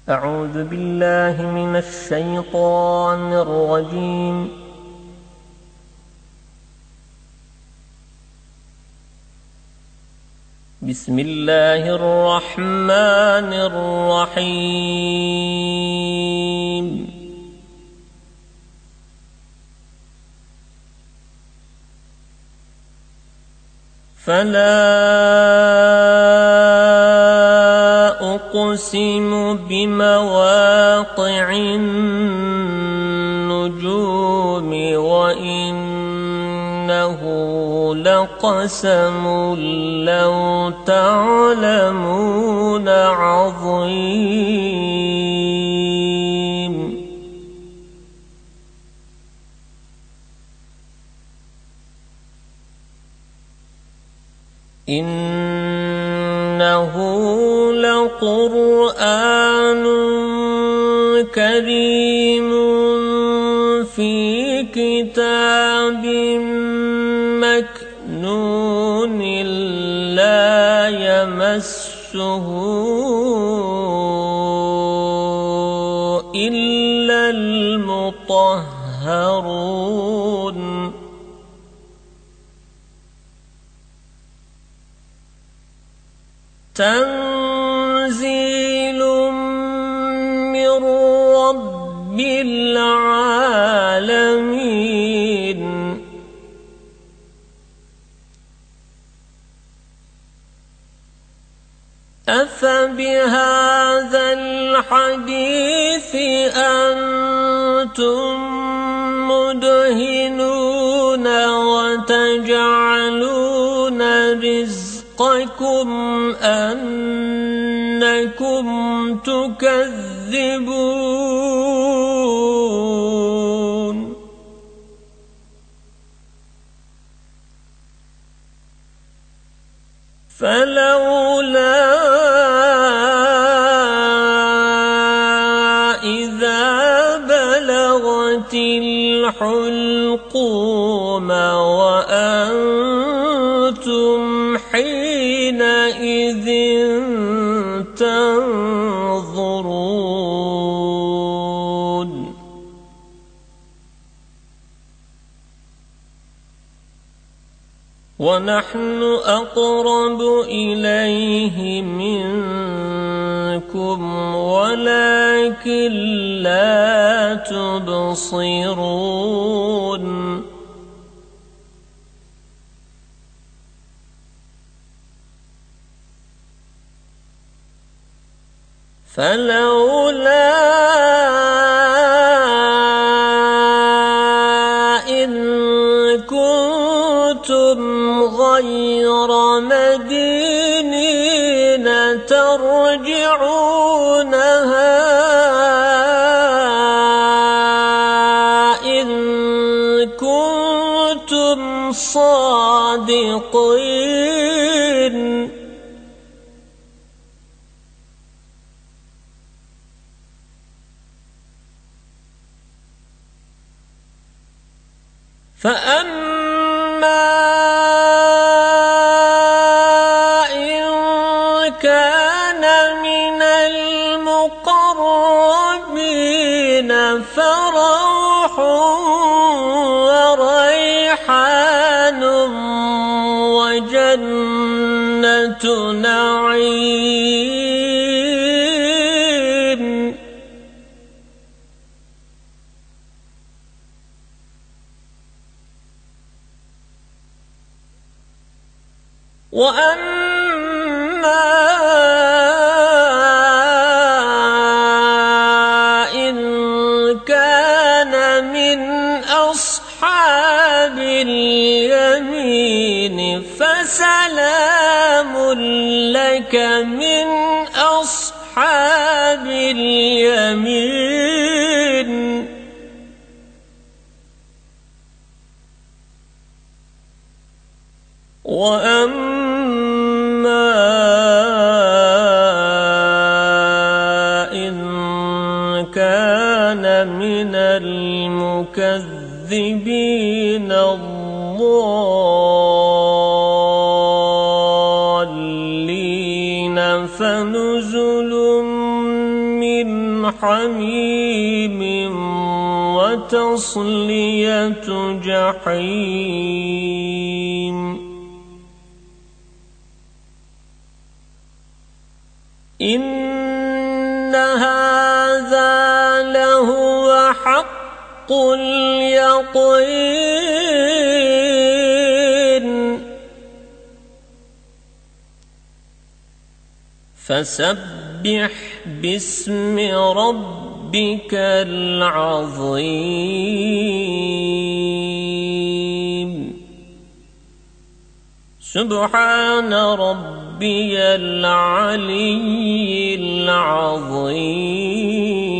أعوذ بالله من الشيطان الرجيم. بسم الله الرحمن الرحيم. فلا أقسم بمواقع النجوم وإنه لقسم لو تعلمون عظيم. إنه لقرآن كريم في كتاب مكنون لا يمسه إلا المطهرون. تنزيل من رب العالمين. أفبهذا الحديث أنتم مدهنون وتجعلون رزقكم أنكم تكذبون. فلولا إذا بلغت الحلقوم وأنتم حينئذ تنظرون. ونحن أقرب إليه منكم ولكن لا تبصرون. فلولا إن كنتم غير مدينين ترجعونها إن كنتم صادقين. فأما إن كان من المقربين فروح وريحان وجنة نعيم. وأما إن كان من أصحاب اليمين فسلام لك من أصحاب اليمين. وأما إن كان من المكذبين الضالين فنزل من حميم وتصلية جحيم إن هذا لهو حق اليقين فسبح باسم ربك العظيم سبحان ربي العلي العظيم